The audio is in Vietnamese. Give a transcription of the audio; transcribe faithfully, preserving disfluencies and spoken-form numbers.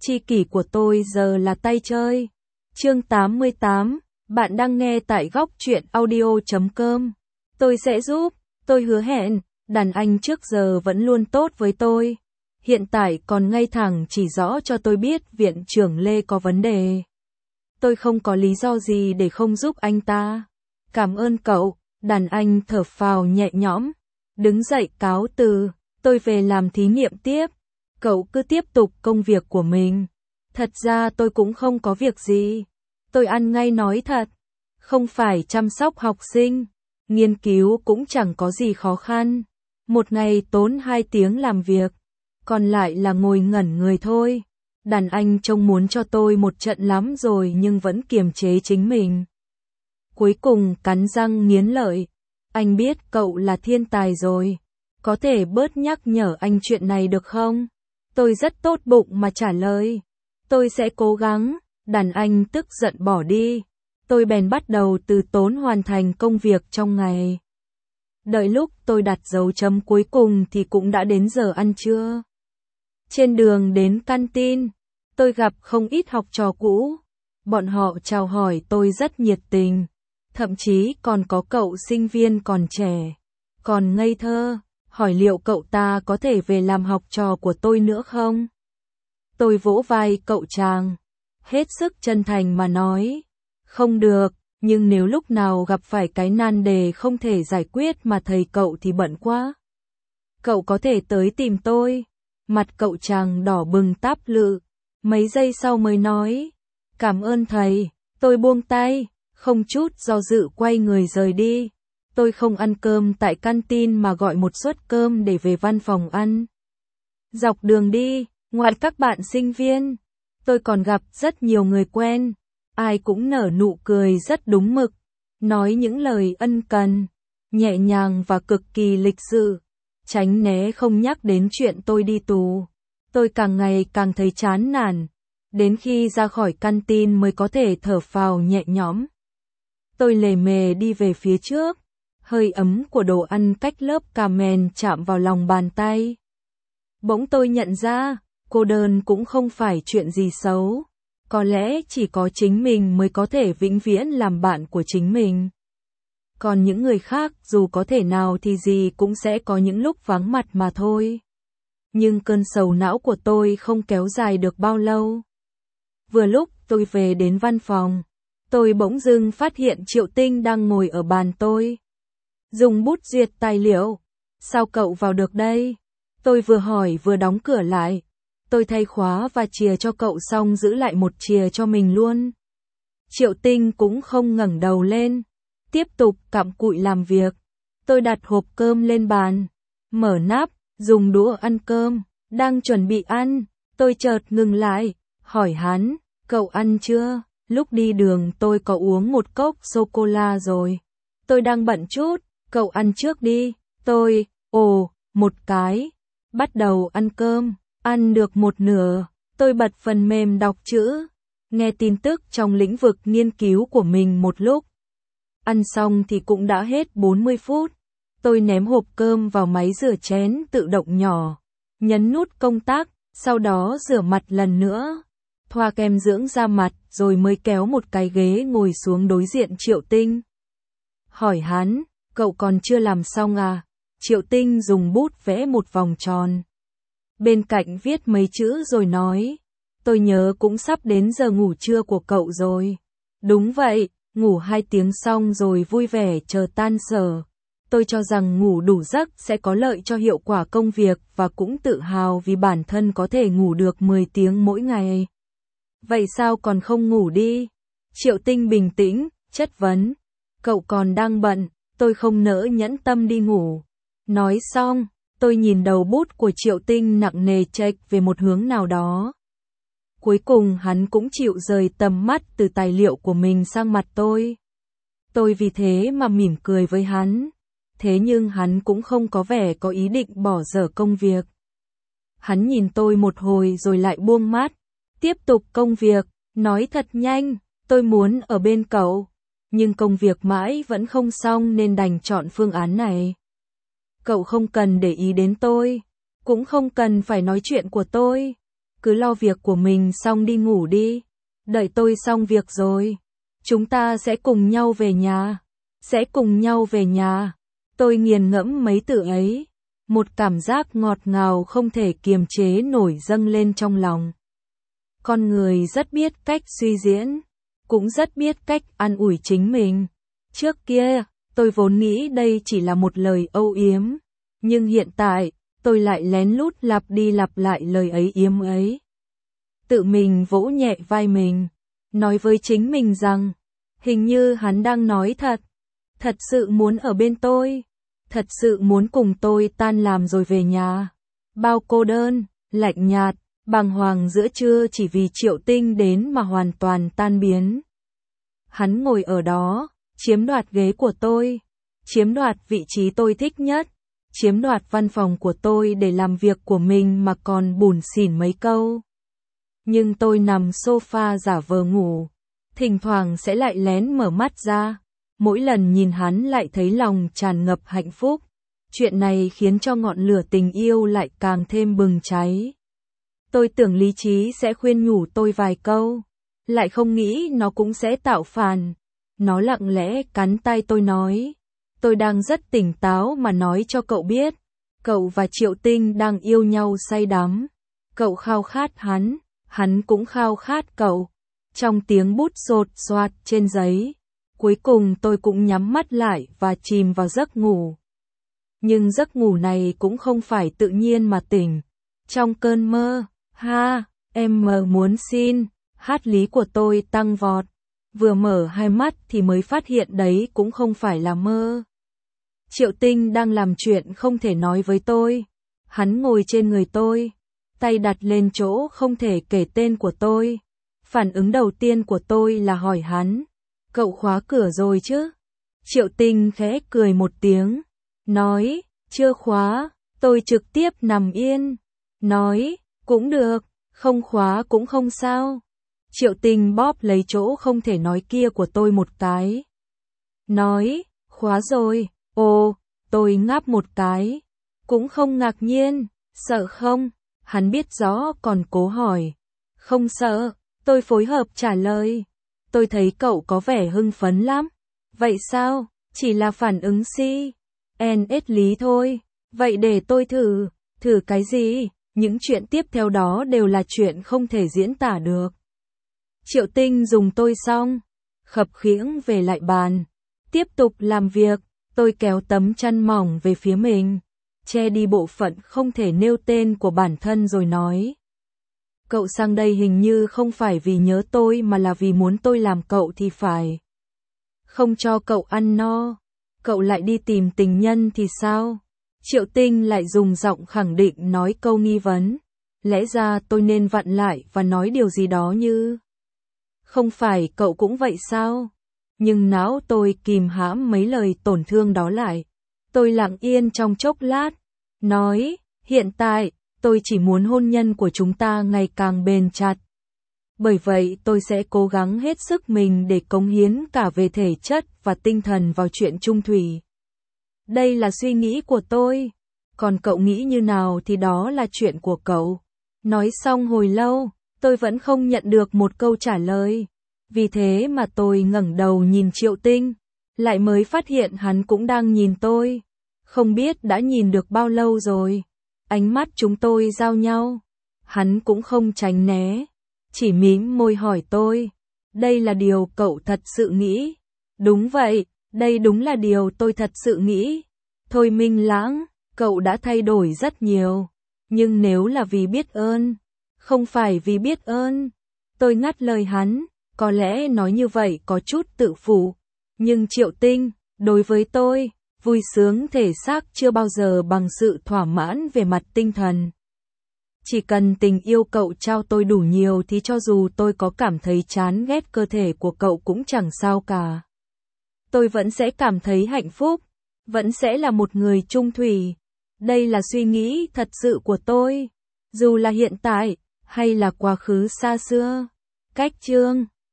Tri kỷ của tôi giờ là tay chơi. Chương tám mươi tám, bạn đang nghe tại góc truyện audio chấm com. Tôi sẽ giúp, tôi hứa hẹn, đàn anh trước giờ vẫn luôn tốt với tôi. Hiện tại còn ngay thẳng chỉ rõ cho tôi biết viện trưởng Lê có vấn đề. Tôi không có lý do gì để không giúp anh ta. Cảm ơn cậu, đàn anh thở phào nhẹ nhõm. Đứng dậy cáo từ, tôi về làm thí nghiệm tiếp. Cậu cứ tiếp tục công việc của mình. Thật ra tôi cũng không có việc gì. Tôi ăn ngay nói thật. Không phải chăm sóc học sinh. Nghiên cứu cũng chẳng có gì khó khăn. Một ngày tốn hai tiếng làm việc. Còn lại là ngồi ngẩn người thôi. Đàn anh trông muốn cho tôi một trận lắm rồi nhưng vẫn kiềm chế chính mình. Cuối cùng cắn răng nghiến lợi. Anh biết cậu là thiên tài rồi. Có thể bớt nhắc nhở anh chuyện này được không? Tôi rất tốt bụng mà trả lời. Tôi sẽ cố gắng. Đàn anh tức giận bỏ đi. Tôi bèn bắt đầu từ tốn hoàn thành công việc trong ngày. Đợi lúc tôi đặt dấu chấm cuối cùng thì cũng đã đến giờ ăn trưa. Trên đường đến canteen, tôi gặp không ít học trò cũ. Bọn họ chào hỏi tôi rất nhiệt tình. Thậm chí còn có cậu sinh viên còn trẻ, còn ngây thơ, hỏi liệu cậu ta có thể về làm học trò của tôi nữa không? Tôi vỗ vai cậu chàng, hết sức chân thành mà nói, không được, nhưng nếu lúc nào gặp phải cái nan đề không thể giải quyết mà thầy cậu thì bận quá. Cậu có thể tới tìm tôi. Mặt cậu chàng đỏ bừng táp lự, mấy giây sau mới nói, cảm ơn thầy. Tôi buông tay, không chút do dự quay người rời đi. Tôi không ăn cơm tại canteen mà gọi một suất cơm để về văn phòng ăn. Dọc đường đi, ngoài các bạn sinh viên, tôi còn gặp rất nhiều người quen. Ai cũng nở nụ cười rất đúng mực, nói những lời ân cần, nhẹ nhàng và cực kỳ lịch sự. Tránh né không nhắc đến chuyện tôi đi tù. Tôi càng ngày càng thấy chán nản. Đến khi ra khỏi canteen mới có thể thở phào nhẹ nhõm. Tôi lề mề đi về phía trước. Hơi ấm của đồ ăn cách lớp camen chạm vào lòng bàn tay. Bỗng tôi nhận ra, cô đơn cũng không phải chuyện gì xấu. Có lẽ chỉ có chính mình mới có thể vĩnh viễn làm bạn của chính mình. Còn những người khác dù có thể nào thì gì cũng sẽ có những lúc vắng mặt mà thôi. Nhưng cơn sầu não của tôi không kéo dài được bao lâu. Vừa lúc tôi về đến văn phòng, tôi bỗng dưng phát hiện Triệu Tinh đang ngồi ở bàn tôi. Dùng bút duyệt tài liệu. Sao cậu vào được đây? Tôi vừa hỏi vừa đóng cửa lại. Tôi thay khóa và chìa cho cậu xong giữ lại một chìa cho mình luôn. Triệu Tinh cũng không ngẩng đầu lên. Tiếp tục cặm cụi làm việc. Tôi đặt hộp cơm lên bàn, mở nắp, dùng đũa ăn cơm. Đang chuẩn bị ăn, tôi chợt ngừng lại, hỏi hắn, cậu ăn chưa? Lúc đi đường tôi có uống một cốc sô-cô-la rồi. Tôi đang bận chút, cậu ăn trước đi. Tôi, ồ, một cái. Bắt đầu ăn cơm, ăn được một nửa, tôi bật phần mềm đọc chữ, nghe tin tức trong lĩnh vực nghiên cứu của mình một lúc. Ăn xong thì cũng đã hết bốn mươi phút. Tôi ném hộp cơm vào máy rửa chén tự động nhỏ, nhấn nút công tắc, sau đó rửa mặt lần nữa, thoa kem dưỡng da mặt rồi mới kéo một cái ghế ngồi xuống đối diện Triệu Tinh. Hỏi hắn, cậu còn chưa làm xong à? Triệu Tinh dùng bút vẽ một vòng tròn. Bên cạnh viết mấy chữ rồi nói, tôi nhớ cũng sắp đến giờ ngủ trưa của cậu rồi. Đúng vậy. Ngủ hai tiếng xong rồi vui vẻ chờ tan sở. Tôi cho rằng ngủ đủ giấc sẽ có lợi cho hiệu quả công việc và cũng tự hào vì bản thân có thể ngủ được mười tiếng mỗi ngày. Vậy sao còn không ngủ đi? Triệu Tinh bình tĩnh, chất vấn. Cậu còn đang bận, tôi không nỡ nhẫn tâm đi ngủ. Nói xong, tôi nhìn đầu bút của Triệu Tinh nặng nề chệch về một hướng nào đó. Cuối cùng hắn cũng chịu rời tầm mắt từ tài liệu của mình sang mặt tôi. Tôi vì thế mà mỉm cười với hắn. Thế nhưng hắn cũng không có vẻ có ý định bỏ dở công việc. Hắn nhìn tôi một hồi rồi lại buông mắt. Tiếp tục công việc, nói thật nhanh, tôi muốn ở bên cậu. Nhưng công việc mãi vẫn không xong nên đành chọn phương án này. Cậu không cần để ý đến tôi, cũng không cần phải nói chuyện của tôi. cứ lo việc của mình xong đi ngủ đi. Đợi tôi xong việc rồi, chúng ta sẽ cùng nhau về nhà. Sẽ cùng nhau về nhà. Tôi nghiền ngẫm mấy từ ấy. Một cảm giác ngọt ngào không thể kiềm chế nổi dâng lên trong lòng. Con người rất biết cách suy diễn, cũng rất biết cách an ủi chính mình. Trước kia, tôi vốn nghĩ đây chỉ là một lời âu yếm, nhưng hiện tại, tôi lại lén lút lặp đi lặp lại lời ấy yếm ấy. Tự mình vỗ nhẹ vai mình, nói với chính mình rằng, hình như hắn đang nói thật, thật sự muốn ở bên tôi, thật sự muốn cùng tôi tan làm rồi về nhà. Bao cô đơn, lạnh nhạt, bàng hoàng giữa trưa chỉ vì Triệu Tinh đến mà hoàn toàn tan biến. Hắn ngồi ở đó, chiếm đoạt ghế của tôi, chiếm đoạt vị trí tôi thích nhất, chiếm đoạt văn phòng của tôi để làm việc của mình mà còn bủn xỉn mấy câu. Nhưng tôi nằm sofa giả vờ ngủ, thỉnh thoảng sẽ lại lén mở mắt ra, mỗi lần nhìn hắn lại thấy lòng tràn ngập hạnh phúc. Chuyện này khiến cho ngọn lửa tình yêu lại càng thêm bừng cháy. Tôi tưởng lý trí sẽ khuyên nhủ tôi vài câu, lại không nghĩ nó cũng sẽ tạo phản. Nó lặng lẽ cắn tay tôi nói, tôi đang rất tỉnh táo mà nói cho cậu biết, cậu và Triệu Tinh đang yêu nhau say đắm. Cậu khao khát hắn, hắn cũng khao khát cậu. Trong tiếng bút sột soạt trên giấy, cuối cùng tôi cũng nhắm mắt lại và chìm vào giấc ngủ. Nhưng giấc ngủ này cũng không phải tự nhiên mà tỉnh. Trong cơn mơ, ha, em mơ muốn xin, hát lý của tôi tăng vọt. Vừa mở hai mắt thì mới phát hiện đấy cũng không phải là mơ. Triệu Tinh đang làm chuyện không thể nói với tôi. Hắn ngồi trên người tôi, tay đặt lên chỗ không thể kể tên của tôi. Phản ứng đầu tiên của tôi là hỏi hắn, cậu khóa cửa rồi chứ? Triệu Tinh khẽ cười một tiếng, nói, chưa khóa. Tôi trực tiếp nằm yên, nói, cũng được, không khóa cũng không sao. Triệu Tinh bóp lấy chỗ không thể nói kia của tôi một cái, nói, khóa rồi. Ồ, tôi ngáp một cái, cũng không ngạc nhiên. Sợ không? Hắn biết rõ còn cố hỏi. Không sợ, tôi phối hợp trả lời. Tôi thấy cậu có vẻ hưng phấn lắm. Vậy sao? Chỉ là phản ứng si en ét lý thôi. Vậy để tôi thử. Thử cái gì? Những chuyện tiếp theo đó đều là chuyện không thể diễn tả được. Triệu Tinh dùng tôi xong, khập khiễng về lại bàn, tiếp tục làm việc. Tôi kéo tấm chăn mỏng về phía mình, che đi bộ phận không thể nêu tên của bản thân rồi nói. Cậu sang đây hình như không phải vì nhớ tôi mà là vì muốn tôi làm cậu thì phải. Không cho cậu ăn no, cậu lại đi tìm tình nhân thì sao? Triệu Tinh lại dùng giọng khẳng định nói câu nghi vấn. Lẽ ra tôi nên vặn lại và nói điều gì đó như, không phải cậu cũng vậy sao? Nhưng não tôi kìm hãm mấy lời tổn thương đó lại. Tôi lặng yên trong chốc lát, nói, hiện tại, tôi chỉ muốn hôn nhân của chúng ta ngày càng bền chặt. Bởi vậy tôi sẽ cố gắng hết sức mình để cống hiến cả về thể chất và tinh thần vào chuyện chung thủy. Đây là suy nghĩ của tôi, còn cậu nghĩ như nào thì đó là chuyện của cậu. Nói xong hồi lâu, tôi vẫn không nhận được một câu trả lời. Vì thế mà tôi ngẩng đầu nhìn Triệu Tinh, lại mới phát hiện hắn cũng đang nhìn tôi. Không biết đã nhìn được bao lâu rồi. Ánh mắt chúng tôi giao nhau. Hắn cũng không tránh né, chỉ mím môi hỏi tôi, đây là điều cậu thật sự nghĩ? Đúng vậy, đây đúng là điều tôi thật sự nghĩ. Thôi Minh Lãng, cậu đã thay đổi rất nhiều. Nhưng nếu là vì biết ơn, không phải vì biết ơn. Tôi ngắt lời hắn. Có lẽ nói như vậy có chút tự phụ, nhưng Triệu Tinh, đối với tôi, vui sướng thể xác chưa bao giờ bằng sự thỏa mãn về mặt tinh thần. Chỉ cần tình yêu cậu trao tôi đủ nhiều thì cho dù tôi có cảm thấy chán ghét cơ thể của cậu cũng chẳng sao cả. Tôi vẫn sẽ cảm thấy hạnh phúc, vẫn sẽ là một người chung thủy. Đây là suy nghĩ thật sự của tôi, dù là hiện tại, hay là quá khứ xa xưa. Cách chương